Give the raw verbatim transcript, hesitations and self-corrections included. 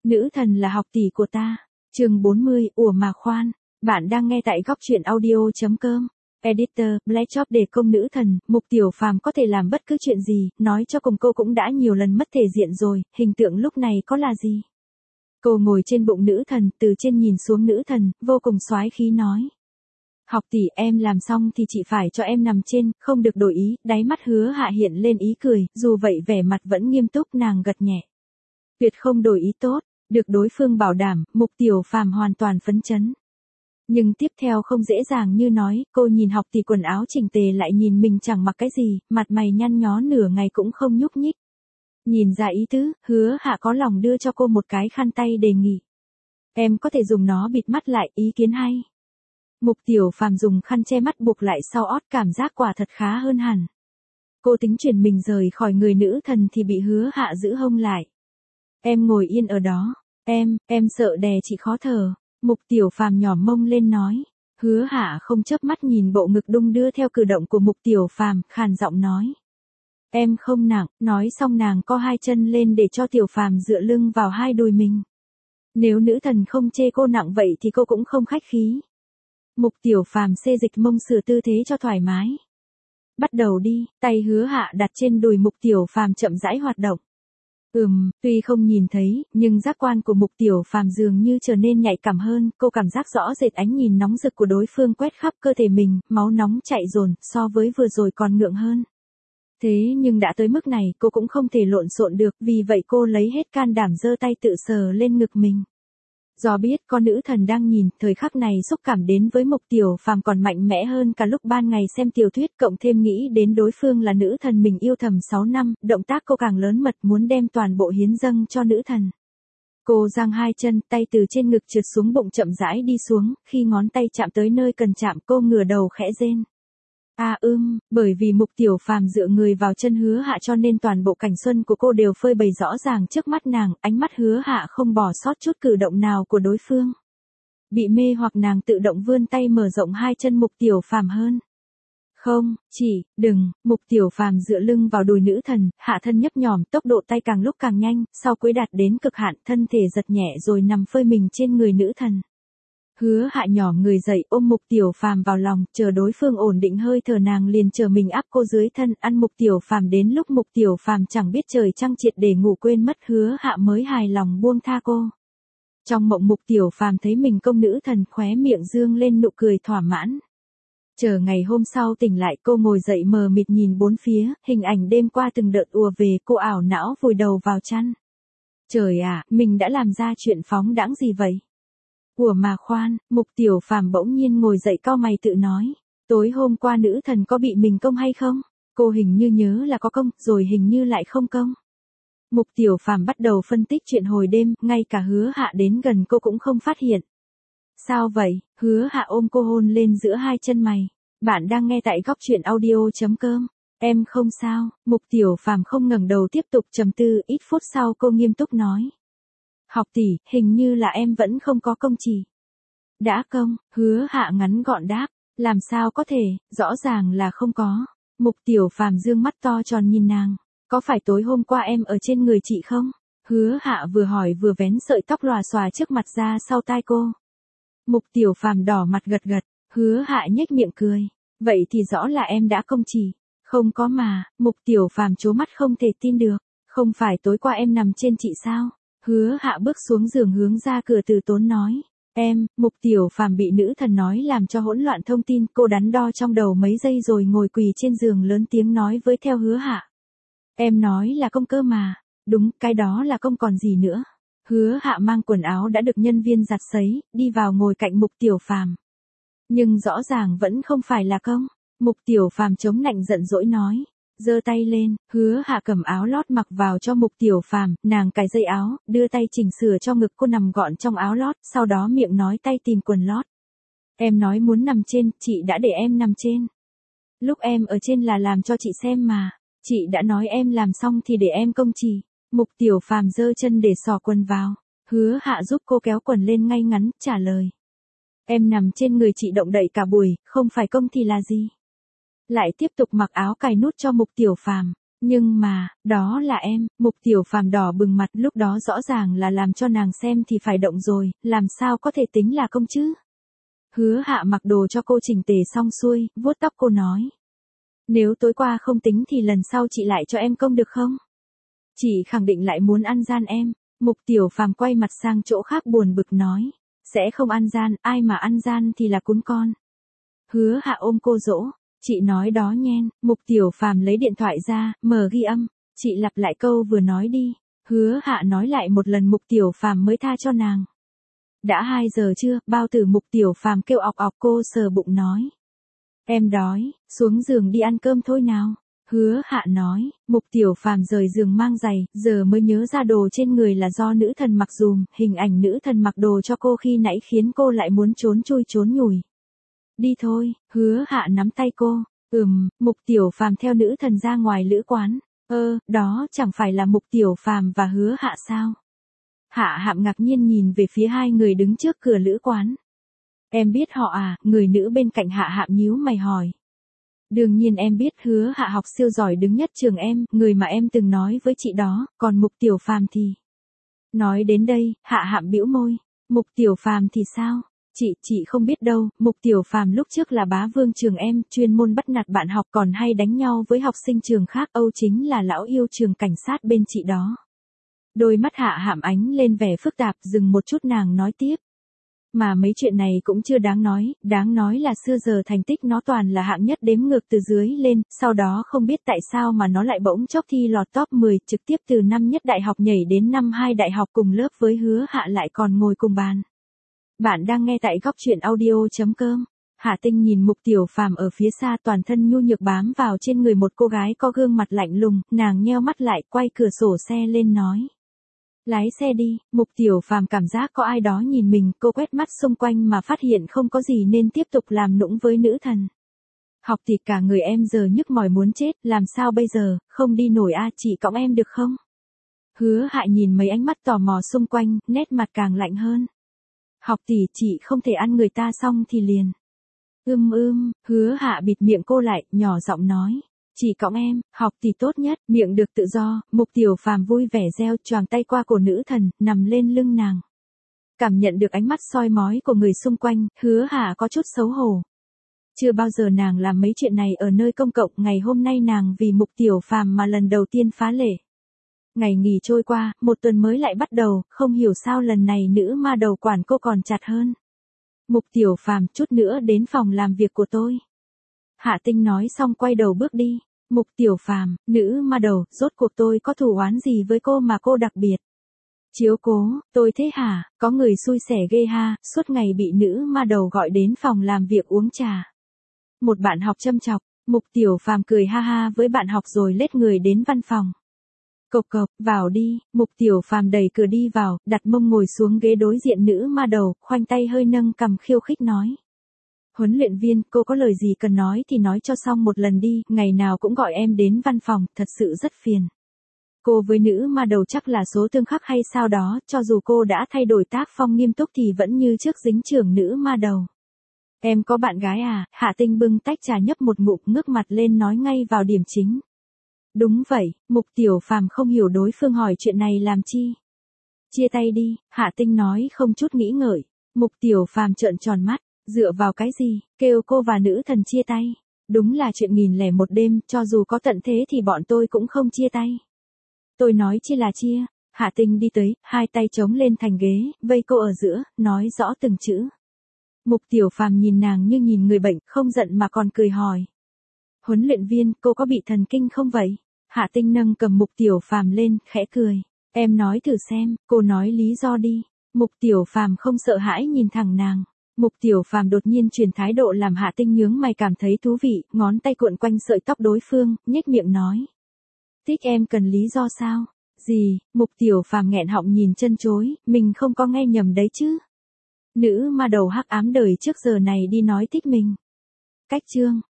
Nữ thần là học tỷ của ta. Chương bốn mươi, ủa mà khoan, bạn đang nghe tại góc truyện audio.com. Editor, Black Shop để công nữ thần, Mục Tiểu Phàm có thể làm bất cứ chuyện gì, nói cho cùng cô cũng đã nhiều lần mất thể diện rồi, hình tượng lúc này có là gì? Cô ngồi trên bụng nữ thần, từ trên nhìn xuống nữ thần, vô cùng soái khí nói. Học tỷ, em làm xong thì chị phải cho em nằm trên, không được đổi ý, đáy mắt Hứa Hạ hiện lên ý cười, dù vậy vẻ mặt vẫn nghiêm túc, nàng gật nhẹ. Tuyệt không đổi ý tốt, được đối phương bảo đảm, Mục Tiểu Phàm hoàn toàn phấn chấn. Nhưng tiếp theo không dễ dàng như nói, cô nhìn học tỷ quần áo chỉnh tề lại nhìn mình chẳng mặc cái gì, mặt mày nhăn nhó nửa ngày cũng không nhúc nhích. Nhìn ra ý tứ, Hứa Hạ có lòng đưa cho cô một cái khăn tay đề nghị. Em có thể dùng nó bịt mắt lại, ý kiến hay. Mục Tiểu Phàm dùng khăn che mắt buộc lại sau ót, cảm giác quả thật khá hơn hẳn. Cô tính chuyển mình rời khỏi người nữ thần thì bị Hứa Hạ giữ hông lại. Em ngồi yên ở đó, em, em sợ đè chị khó thở. Mục Tiểu Phàm nhỏm mông lên nói. Hứa Hạ không chớp mắt nhìn bộ ngực đung đưa theo cử động của Mục Tiểu Phàm, khàn giọng nói. Em không nặng, nói xong nàng co hai chân lên để cho Tiểu Phàm dựa lưng vào hai đùi mình. Nếu nữ thần không chê cô nặng vậy thì cô cũng không khách khí. Mục Tiểu Phàm xê dịch mông sửa tư thế cho thoải mái. Bắt đầu đi, tay Hứa Hạ đặt trên đùi Mục Tiểu Phàm chậm rãi hoạt động. Ừm, tuy không nhìn thấy, nhưng giác quan của Mục Tiểu Phàm dường như trở nên nhạy cảm hơn, cô cảm giác rõ rệt ánh nhìn nóng rực của đối phương quét khắp cơ thể mình, máu nóng chạy dồn, so với vừa rồi còn ngượng hơn. Thế nhưng đã tới mức này, cô cũng không thể lộn xộn được, vì vậy cô lấy hết can đảm giơ tay tự sờ lên ngực mình. Do biết con nữ thần đang nhìn, thời khắc này xúc cảm đến với Mục Tiểu Phàm còn mạnh mẽ hơn cả lúc ban ngày xem tiểu thuyết, cộng thêm nghĩ đến đối phương là nữ thần mình yêu thầm sáu năm, động tác cô càng lớn mật, muốn đem toàn bộ hiến dâng cho nữ thần. Cô giang hai chân, tay từ trên ngực trượt xuống bụng chậm rãi đi xuống, khi ngón tay chạm tới nơi cần chạm cô ngửa đầu khẽ rên. À ưm, bởi vì Mục Tiểu Phàm dựa người vào chân Hứa Hạ cho nên toàn bộ cảnh xuân của cô đều phơi bày rõ ràng trước mắt nàng, ánh mắt Hứa Hạ không bỏ sót chút cử động nào của đối phương. Bị mê hoặc nàng tự động vươn tay mở rộng hai chân Mục Tiểu Phàm hơn. Không, chỉ, đừng, Mục Tiểu Phàm dựa lưng vào đùi nữ thần, hạ thân nhấp nhòm, tốc độ tay càng lúc càng nhanh, sau cuối đạt đến cực hạn, thân thể giật nhẹ rồi nằm phơi mình trên người nữ thần. Hứa Hạ nhỏ người dậy ôm Mục Tiểu Phàm vào lòng, chờ đối phương ổn định hơi thở nàng liền chờ mình áp cô dưới thân, ăn Mục Tiểu Phàm đến lúc Mục Tiểu Phàm chẳng biết trời trăng triệt để ngủ quên mất Hứa Hạ mới hài lòng buông tha cô. Trong mộng Mục Tiểu Phàm thấy mình công nữ thần, khóe miệng dương lên nụ cười thỏa mãn. Chờ ngày hôm sau tỉnh lại cô ngồi dậy mờ mịt nhìn bốn phía, hình ảnh đêm qua từng đợt ùa về, cô ảo não vùi đầu vào chăn. Trời ạ, à, mình đã làm ra chuyện phóng đãng gì vậy? Ủa mà khoan, Mục Tiểu Phàm bỗng nhiên ngồi dậy cau mày tự nói, tối hôm qua nữ thần có bị mình công hay không? Cô hình như nhớ là có công, rồi hình như lại không công. Mục Tiểu Phàm bắt đầu phân tích chuyện hồi đêm, ngay cả Hứa Hạ đến gần cô cũng không phát hiện. Sao vậy? Hứa Hạ ôm cô hôn lên giữa hai chân mày. Bạn đang nghe tại góc truyện audio.com. Em không sao, Mục Tiểu Phàm không ngẩng đầu tiếp tục trầm tư, ít phút sau cô nghiêm túc nói. Học tỷ, hình như là em vẫn không có công chỉ. Đã công, Hứa Hạ ngắn gọn đáp, làm sao có thể, rõ ràng là không có. Mục Tiểu Phàm dương mắt to tròn nhìn nàng, có phải tối hôm qua em ở trên người chị không? Hứa Hạ vừa hỏi vừa vén sợi tóc lòa xòa trước mặt ra sau tai cô. Mục Tiểu Phàm đỏ mặt gật gật, Hứa Hạ nhếch miệng cười, vậy thì rõ là em đã công chỉ. Không có mà, Mục Tiểu Phàm trố mắt không thể tin được, không phải tối qua em nằm trên chị sao? Hứa Hạ bước xuống giường hướng ra cửa từ tốn nói. Em, Mục Tiểu Phàm bị nữ thần nói làm cho hỗn loạn thông tin, cô đắn đo trong đầu mấy giây rồi ngồi quỳ trên giường lớn tiếng nói với theo Hứa Hạ. Em nói là công cơ mà, đúng, cái đó là công còn gì nữa. Hứa Hạ mang quần áo đã được nhân viên giặt sấy, đi vào ngồi cạnh Mục Tiểu Phàm. Nhưng rõ ràng vẫn không phải là công. Mục Tiểu Phàm chống nạnh giận dỗi nói. Giơ tay lên, Hứa Hạ cầm áo lót mặc vào cho Mục Tiểu Phàm, nàng cài dây áo, đưa tay chỉnh sửa cho ngực cô nằm gọn trong áo lót, sau đó miệng nói tay tìm quần lót. Em nói muốn nằm trên, chị đã để em nằm trên. Lúc em ở trên là làm cho chị xem mà, chị đã nói em làm xong thì để em công chỉ. Mục Tiểu Phàm giơ chân để xỏ quần vào, Hứa Hạ giúp cô kéo quần lên ngay ngắn, trả lời. Em nằm trên người chị động đậy cả buổi, không phải công thì là gì? Lại tiếp tục mặc áo cài nút cho Mục Tiểu Phàm. Nhưng mà, đó là em, Mục Tiểu Phàm đỏ bừng mặt, lúc đó rõ ràng là làm cho nàng xem thì phải động rồi, làm sao có thể tính là công chứ? Hứa Hạ mặc đồ cho cô chỉnh tề xong xuôi, vuốt tóc cô nói. Nếu tối qua không tính thì lần sau chị lại cho em công được không? Chị khẳng định lại muốn ăn gian em. Mục Tiểu Phàm quay mặt sang chỗ khác buồn bực nói. Sẽ không ăn gian, ai mà ăn gian thì là cún con. Hứa Hạ ôm cô dỗ. Chị nói đó nhen. Mục Tiểu Phàm lấy điện thoại ra, mở ghi âm. Chị lặp lại câu vừa nói đi. Hứa Hạ nói lại một lần Mục Tiểu Phàm mới tha cho nàng. Đã hai giờ chưa, bao tử Mục Tiểu Phàm kêu ọc ọc, cô sờ bụng nói. Em đói, xuống giường đi ăn cơm thôi nào. Hứa Hạ nói. Mục Tiểu Phàm rời giường mang giày, giờ mới nhớ ra đồ trên người là do nữ thần mặc dùm, hình ảnh nữ thần mặc đồ cho cô khi nãy khiến cô lại muốn trốn chui trốn nhủi. Đi thôi. Hứa Hạ nắm tay cô. Ừm. Mục Tiểu Phàm theo nữ thần ra ngoài lữ quán. Ơ, đó chẳng phải là Mục Tiểu Phàm và Hứa Hạ sao? Hạ Hạm ngạc nhiên nhìn về phía hai người đứng trước cửa lữ quán. Em biết họ à? Người nữ bên cạnh Hạ Hạm nhíu mày hỏi. Đương nhiên em biết, Hứa Hạ học siêu giỏi đứng nhất trường em, người mà em từng nói với chị đó, còn Mục Tiểu Phàm thì... Nói đến đây, Hạ Hạm bĩu môi. Mục Tiểu Phàm thì sao? Chị, chị không biết đâu, Mục Tiểu Phàm lúc trước là bá vương trường em, chuyên môn bắt nạt bạn học còn hay đánh nhau với học sinh trường khác, Âu chính là lão yêu trường cảnh sát bên chị đó. Đôi mắt Hạ Hạm ánh lên vẻ phức tạp, dừng một chút nàng nói tiếp. Mà mấy chuyện này cũng chưa đáng nói, đáng nói là xưa giờ thành tích nó toàn là hạng nhất đếm ngược từ dưới lên, sau đó không biết tại sao mà nó lại bỗng chốc thi lọt top mười, trực tiếp từ năm nhất đại học nhảy đến năm hai đại học, cùng lớp với Hứa Hạ lại còn ngồi cùng bàn. Bạn đang nghe tại góc truyện audio.com. Hạ Tinh nhìn Mục Tiểu Phàm ở phía xa, toàn thân nhu nhược bám vào trên người một cô gái có gương mặt lạnh lùng, nàng nheo mắt lại, quay cửa sổ xe lên nói. Lái xe đi. Mục Tiểu Phàm cảm giác có ai đó nhìn mình, cô quét mắt xung quanh mà phát hiện không có gì nên tiếp tục làm nũng với nữ thần. Học thì cả người em giờ nhức mỏi muốn chết, làm sao bây giờ, không đi nổi a, chị cõng em được không? Hứa Hạ nhìn mấy ánh mắt tò mò xung quanh, nét mặt càng lạnh hơn. Học tỷ, chị không thể ăn người ta xong thì liền. Ưm ưm, Hứa Hạ bịt miệng cô lại, nhỏ giọng nói. Chị cõng em, học thì tốt nhất, miệng được tự do. Mục Tiểu Phàm vui vẻ reo, choàng tay qua cổ nữ thần, nằm lên lưng nàng. Cảm nhận được ánh mắt soi mói của người xung quanh, Hứa Hạ có chút xấu hổ. Chưa bao giờ nàng làm mấy chuyện này ở nơi công cộng, ngày hôm nay nàng vì Mục Tiểu Phàm mà lần đầu tiên phá lệ. Ngày nghỉ trôi qua, một tuần mới lại bắt đầu, không hiểu sao lần này nữ ma đầu quản cô còn chặt hơn. Mục Tiểu Phàm, chút nữa đến phòng làm việc của tôi. Hạ Tinh nói xong quay đầu bước đi. Mục Tiểu Phàm, nữ ma đầu, rốt cuộc tôi có thù oán gì với cô mà cô đặc biệt chiếu cố, tôi thế hả? Có người xui xẻ ghê ha, suốt ngày bị nữ ma đầu gọi đến phòng làm việc uống trà. Một bạn học châm chọc. Mục Tiểu Phàm cười ha ha với bạn học rồi lết người đến văn phòng. Cộc cộc, vào đi. Mục Tiểu Phàm đẩy cửa đi vào, đặt mông ngồi xuống ghế đối diện nữ ma đầu, khoanh tay hơi nâng cằm khiêu khích nói. Huấn luyện viên, cô có lời gì cần nói thì nói cho xong một lần đi, ngày nào cũng gọi em đến văn phòng, thật sự rất phiền. Cô với nữ ma đầu chắc là số tương khắc hay sao đó, cho dù cô đã thay đổi tác phong nghiêm túc thì vẫn như trước dính trưởng nữ ma đầu. Em có bạn gái à? Hạ Tinh bưng tách trà nhấp một ngụm, ngước mặt lên nói ngay vào điểm chính. Đúng vậy. Mục Tiểu Phàm không hiểu đối phương hỏi chuyện này làm chi. Chia tay đi, Hạ Tinh nói không chút nghĩ ngợi. Mục Tiểu Phàm trợn tròn mắt. Dựa vào cái gì, kêu cô và nữ thần chia tay. Đúng là chuyện nghìn lẻ một đêm, cho dù có tận thế thì bọn tôi cũng không chia tay. Tôi nói chia là chia. Hạ Tinh đi tới, hai tay chống lên thành ghế, vây cô ở giữa, nói rõ từng chữ. Mục Tiểu Phàm nhìn nàng như nhìn người bệnh, không giận mà còn cười hỏi. Huấn luyện viên, cô có bị thần kinh không vậy? Hạ Tinh nâng cầm Mục Tiểu Phàm lên, khẽ cười. Em nói thử xem, cô nói lý do đi. Mục Tiểu Phàm không sợ hãi nhìn thẳng nàng. Mục Tiểu Phàm đột nhiên chuyển thái độ làm Hạ Tinh nhướng mày cảm thấy thú vị, ngón tay cuộn quanh sợi tóc đối phương, nhếch miệng nói. Thích em cần lý do sao? Gì? Mục Tiểu Phàm nghẹn họng nhìn chân chối, mình không có nghe nhầm đấy chứ. Nữ ma đầu hắc ám đời trước giờ này đi nói thích mình. Cách chương.